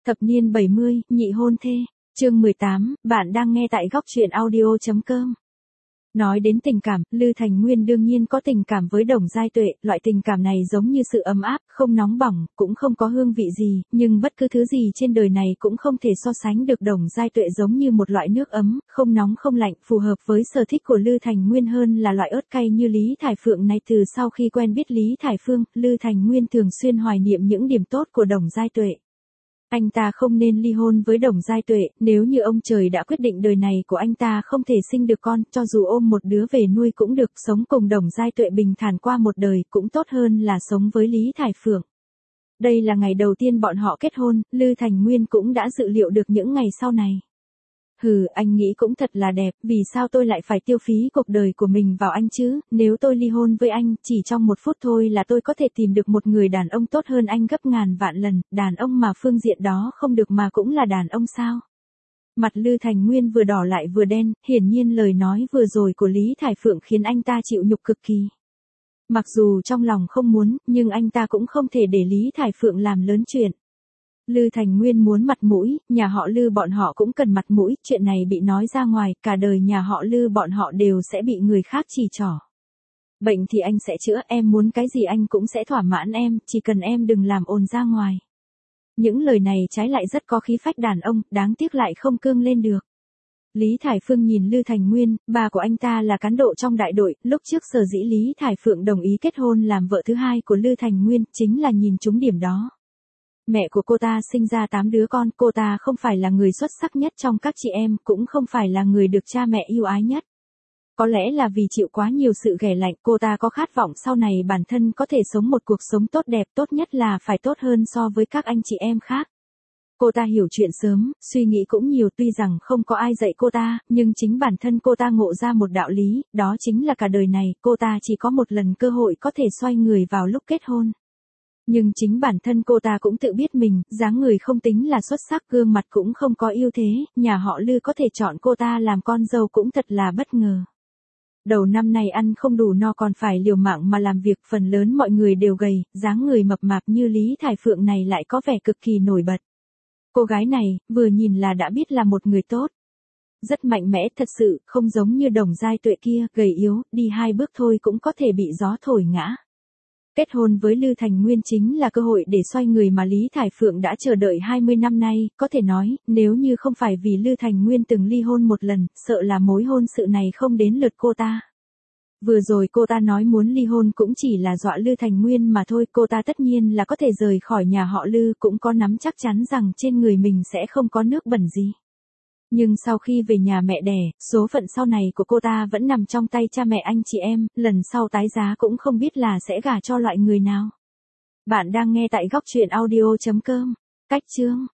Thập niên 70, nhị hôn thê. Chương 18, bạn đang nghe tại góc truyện audio.com. Nói đến tình cảm, Lư Thành Nguyên đương nhiên có tình cảm với Đồng Giai Tuệ, loại tình cảm này giống như sự ấm áp, không nóng bỏng, cũng không có hương vị gì, nhưng bất cứ thứ gì trên đời này cũng không thể so sánh được Đồng Giai Tuệ, giống như một loại nước ấm, không nóng không lạnh, phù hợp với sở thích của Lư Thành Nguyên hơn là loại ớt cay như Lý Thải Phượng này. Từ sau khi quen biết Lý Thải Phương, Lư Thành Nguyên thường xuyên hoài niệm những điểm tốt của Đồng Giai Tuệ. Anh ta không nên ly hôn với Đồng Giai Tuệ, nếu như ông trời đã quyết định đời này của anh ta không thể sinh được con, cho dù ôm một đứa về nuôi cũng được, sống cùng Đồng Giai Tuệ bình thản qua một đời cũng tốt hơn là sống với Lý Thải Phượng. Đây là ngày đầu tiên bọn họ kết hôn, Lư Thành Nguyên cũng đã dự liệu được những ngày sau này. Anh nghĩ cũng thật là đẹp, vì sao tôi lại phải tiêu phí cuộc đời của mình vào anh chứ, nếu tôi ly hôn với anh, chỉ trong 1 phút thôi là tôi có thể tìm được một người đàn ông tốt hơn anh gấp ngàn vạn lần, đàn ông mà phương diện đó không được mà cũng là đàn ông sao? Mặt Lư Thành Nguyên vừa đỏ lại vừa đen, hiển nhiên lời nói vừa rồi của Lý Thải Phượng khiến anh ta chịu nhục cực kỳ. Mặc dù trong lòng không muốn, nhưng anh ta cũng không thể để Lý Thải Phượng làm lớn chuyện. Lư Thành Nguyên muốn mặt mũi, nhà họ Lư bọn họ cũng cần mặt mũi, chuyện này bị nói ra ngoài, cả đời nhà họ Lư bọn họ đều sẽ bị người khác chỉ trỏ. Bệnh thì anh sẽ chữa, em muốn cái gì anh cũng sẽ thỏa mãn em, chỉ cần em đừng làm ồn ra ngoài. Những lời này trái lại rất có khí phách đàn ông, đáng tiếc lại không cương lên được. Lý Thải Phương nhìn Lư Thành Nguyên, bà của anh ta là cán bộ trong đại đội, lúc trước sở dĩ Lý Thải Phượng đồng ý kết hôn làm vợ thứ hai của Lư Thành Nguyên, chính là nhìn trúng điểm đó. Mẹ của cô ta sinh ra 8 đứa con, cô ta không phải là người xuất sắc nhất trong các chị em, cũng không phải là người được cha mẹ yêu ái nhất. Có lẽ là vì chịu quá nhiều sự ghẻ lạnh, cô ta có khát vọng sau này bản thân có thể sống một cuộc sống tốt đẹp, tốt nhất là phải tốt hơn so với các anh chị em khác. Cô ta hiểu chuyện sớm, suy nghĩ cũng nhiều, tuy rằng không có ai dạy cô ta, nhưng chính bản thân cô ta ngộ ra một đạo lý, đó chính là cả đời này, cô ta chỉ có một lần cơ hội có thể xoay người vào lúc kết hôn. Nhưng chính bản thân cô ta cũng tự biết mình, dáng người không tính là xuất sắc, gương mặt cũng không có ưu thế, nhà họ Lư có thể chọn cô ta làm con dâu cũng thật là bất ngờ. Đầu năm nay ăn không đủ no còn phải liều mạng mà làm việc, phần lớn mọi người đều gầy, dáng người mập mạp như Lý Thải Phượng này lại có vẻ cực kỳ nổi bật. Cô gái này, vừa nhìn là đã biết là một người tốt. Rất mạnh mẽ thật sự, không giống như Đồng Giai Tuệ kia, gầy yếu, đi 2 bước thôi cũng có thể bị gió thổi ngã. Kết hôn với Lư Thành Nguyên chính là cơ hội để xoay người mà Lý Thải Phượng đã chờ đợi 20 năm nay, có thể nói, nếu như không phải vì Lư Thành Nguyên từng ly hôn một lần, sợ là mối hôn sự này không đến lượt cô ta. Vừa rồi cô ta nói muốn ly hôn cũng chỉ là dọa Lư Thành Nguyên mà thôi, cô ta tất nhiên là có thể rời khỏi nhà họ Lư, cũng có nắm chắc chắn rằng trên người mình sẽ không có nước bẩn gì. Nhưng sau khi về nhà mẹ đẻ, số phận sau này của cô ta vẫn nằm trong tay cha mẹ anh chị em, lần sau tái giá cũng không biết là sẽ gả cho loại người nào. Bạn đang nghe tại góc truyện audio.com. Cách chương